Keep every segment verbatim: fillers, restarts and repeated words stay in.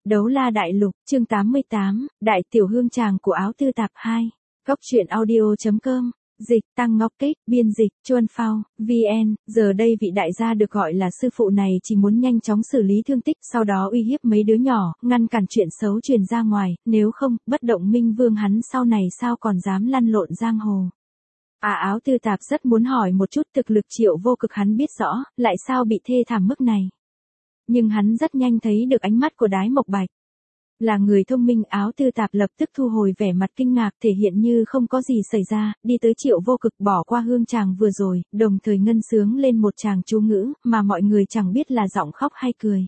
Đấu la đại lục, chương tám mươi tám, Đại tiểu hương tràng của áo tư tạp hai. Góc truyện audio.com, dịch, Tăng Ngọc Kết, biên dịch, Chuân Phao, vê en, giờ đây vị đại gia được gọi là sư phụ này chỉ muốn nhanh chóng xử lý thương tích, sau đó uy hiếp mấy đứa nhỏ, ngăn cản chuyện xấu truyền ra ngoài, nếu không, bất động minh vương hắn sau này sao còn dám lăn lộn giang hồ. À áo tư tạp rất muốn hỏi một chút thực lực Triệu Vô Cực hắn biết rõ, lại sao bị thê thảm mức này. Nhưng hắn rất nhanh thấy được ánh mắt của Đái Mộc Bạch. Là người thông minh, áo tư tạp lập tức thu hồi vẻ mặt kinh ngạc thể hiện như không có gì xảy ra, đi tới Triệu Vô Cực bỏ qua hương tràng vừa rồi, đồng thời ngân sướng lên một tràng chú ngữ, mà mọi người chẳng biết là giọng khóc hay cười.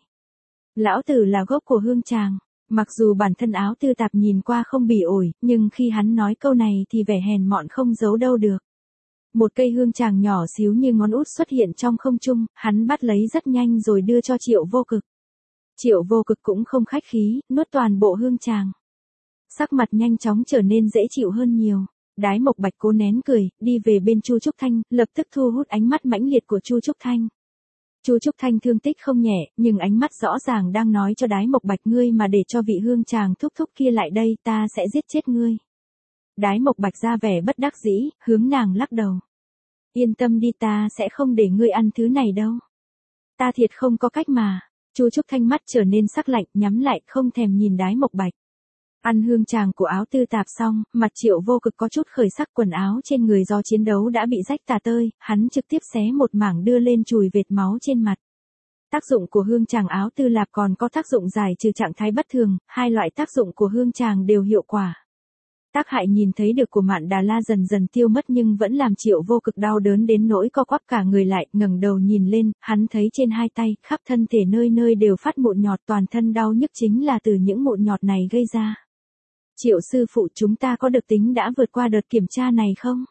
Lão tử là gốc của hương tràng. Mặc dù bản thân áo tư tạp nhìn qua không bỉ ổi, nhưng khi hắn nói câu này thì vẻ hèn mọn không giấu đâu được. Một cây hương tràng nhỏ xíu như ngón út xuất hiện trong không trung, hắn bắt lấy rất nhanh rồi đưa cho Triệu Vô Cực. Triệu Vô Cực cũng không khách khí, nuốt toàn bộ hương tràng. Sắc mặt nhanh chóng trở nên dễ chịu hơn nhiều. Đái Mộc Bạch cố nén cười, đi về bên Chu Trúc Thanh, lập tức thu hút ánh mắt mãnh liệt của Chu Trúc Thanh. Chu Trúc Thanh thương tích không nhẹ, nhưng ánh mắt rõ ràng đang nói cho Đái Mộc Bạch ngươi mà để cho vị hương tràng thúc thúc kia lại đây ta sẽ giết chết ngươi. Đái Mộc Bạch ra vẻ bất đắc dĩ, hướng nàng lắc đầu. Yên tâm đi ta sẽ không để ngươi ăn thứ này đâu. Ta thiệt không có cách mà. Chu Trúc Thanh mắt trở nên sắc lạnh, nhắm lại không thèm nhìn Đái Mộc Bạch. Ăn hương tràng của áo tư tạp xong, mặt Triệu Vô Cực có chút khởi sắc, quần áo trên người do chiến đấu đã bị rách tả tơi, hắn trực tiếp xé một mảng đưa lên chùi vệt máu trên mặt. Tác dụng của hương tràng áo tư lạp còn có tác dụng giải trừ trạng thái bất thường, hai loại tác dụng của hương tràng đều hiệu quả. Tác hại nhìn thấy được của Mạn Đà La dần dần tiêu mất nhưng vẫn làm Triệu Vô Cực đau đớn đến nỗi co quắp cả người lại, ngẩng đầu nhìn lên, hắn thấy trên hai tay, khắp thân thể nơi nơi đều phát mụn nhọt, toàn thân đau nhức chính là từ những mụn nhọt này gây ra. Triệu sư phụ chúng ta có được tính đã vượt qua đợt kiểm tra này không?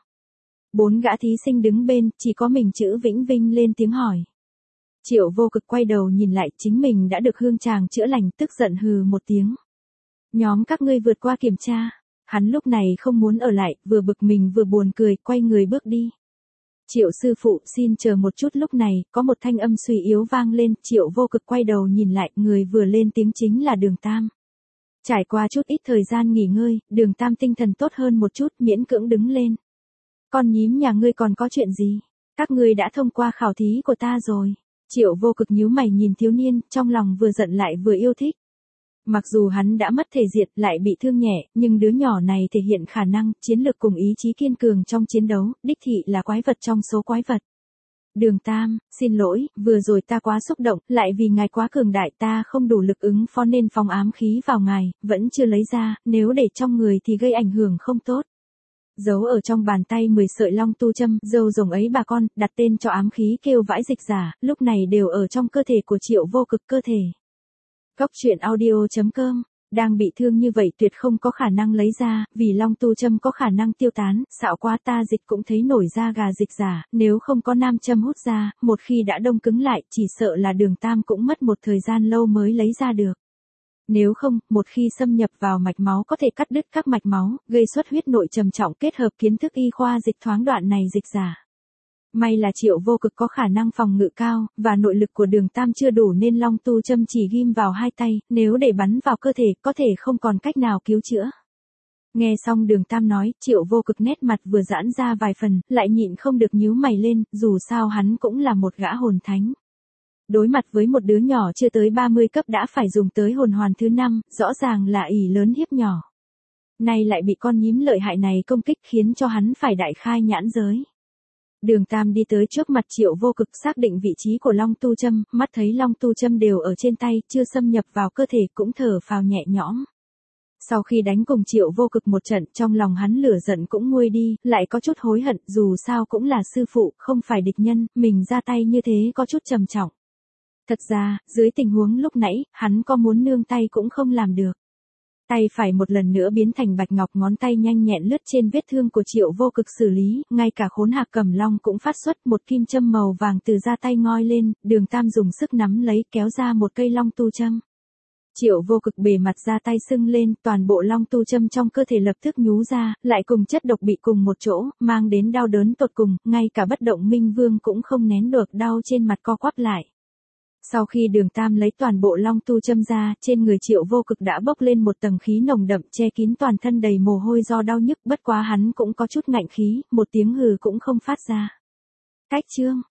Bốn gã thí sinh đứng bên, chỉ có mình chữ Vĩnh Vinh lên tiếng hỏi. Triệu Vô Cực quay đầu nhìn lại, chính mình đã được hương tràng chữa lành, tức giận hừ một tiếng. Nhóm các ngươi vượt qua kiểm tra. Hắn lúc này không muốn ở lại, vừa bực mình vừa buồn cười, quay người bước đi. Triệu sư phụ xin chờ một chút, lúc này, có một thanh âm suy yếu vang lên, Triệu Vô Cực quay đầu nhìn lại, người vừa lên tiếng chính là Đường Tam. Trải qua chút ít thời gian nghỉ ngơi, Đường Tam tinh thần tốt hơn một chút, miễn cưỡng đứng lên. Con nhím nhà ngươi còn có chuyện gì? Các ngươi đã thông qua khảo thí của ta rồi. Triệu Vô Cực nhíu mày nhìn thiếu niên, trong lòng vừa giận lại vừa yêu thích. Mặc dù hắn đã mất thể diện lại bị thương nhẹ, nhưng đứa nhỏ này thể hiện khả năng, chiến lược cùng ý chí kiên cường trong chiến đấu, đích thị là quái vật trong số quái vật. Đường Tam, xin lỗi, vừa rồi ta quá xúc động, lại vì ngài quá cường đại ta không đủ lực ứng phó nên phóng ám khí vào ngài, vẫn chưa lấy ra, nếu để trong người thì gây ảnh hưởng không tốt. Giấu ở trong bàn tay mười sợi long tu châm, dâu rồng ấy bà con, đặt tên cho ám khí kêu vãi dịch giả, lúc này đều ở trong cơ thể của Triệu Vô Cực cơ thể. Góc truyện audio.com, đang bị thương như vậy tuyệt không có khả năng lấy ra, vì long tu châm có khả năng tiêu tán, xạo quá ta dịch cũng thấy nổi da gà dịch giả, nếu không có nam châm hút ra, một khi đã đông cứng lại, chỉ sợ là Đường Tam cũng mất một thời gian lâu mới lấy ra được. Nếu không, một khi xâm nhập vào mạch máu có thể cắt đứt các mạch máu, gây xuất huyết nội trầm trọng kết hợp kiến thức y khoa dịch thoáng đoạn này dịch giả. May là Triệu Vô Cực có khả năng phòng ngự cao, và nội lực của Đường Tam chưa đủ nên long tu châm chỉ ghim vào hai tay, nếu để bắn vào cơ thể, có thể không còn cách nào cứu chữa. Nghe xong Đường Tam nói, Triệu Vô Cực nét mặt vừa giãn ra vài phần, lại nhịn không được nhíu mày lên, dù sao hắn cũng là một gã hồn thánh. Đối mặt với một đứa nhỏ chưa tới ba mươi cấp đã phải dùng tới hồn hoàn thứ năm, rõ ràng là ỷ lớn hiếp nhỏ. Nay lại bị con nhím lợi hại này công kích khiến cho hắn phải đại khai nhãn giới. Đường Tam đi tới trước mặt Triệu Vô Cực xác định vị trí của long tu châm, mắt thấy long tu châm đều ở trên tay, chưa xâm nhập vào cơ thể cũng thở phào nhẹ nhõm. Sau khi đánh cùng Triệu Vô Cực một trận, trong lòng hắn lửa giận cũng nguôi đi, lại có chút hối hận, dù sao cũng là sư phụ, không phải địch nhân, mình ra tay như thế có chút trầm trọng. Thật ra, dưới tình huống lúc nãy, hắn có muốn nương tay cũng không làm được. Tay phải một lần nữa biến thành bạch ngọc, ngón tay nhanh nhẹn lướt trên vết thương của Triệu Vô Cực xử lý, ngay cả khốn hạc cầm long cũng phát xuất một kim châm màu vàng từ da tay ngoi lên, Đường Tam dùng sức nắm lấy kéo ra một cây long tu châm. Triệu Vô Cực bề mặt da tay sưng lên, toàn bộ long tu châm trong cơ thể lập tức nhú ra, lại cùng chất độc bị cùng một chỗ, mang đến đau đớn tột cùng, ngay cả bất động minh vương cũng không nén được đau trên mặt co quắp lại. Sau khi Đường Tam lấy toàn bộ long tu châm ra, trên người Triệu Vô Cực đã bốc lên một tầng khí nồng đậm che kín toàn thân đầy mồ hôi do đau nhức, bất quá hắn cũng có chút ngạnh khí, một tiếng hừ cũng không phát ra. Cách chương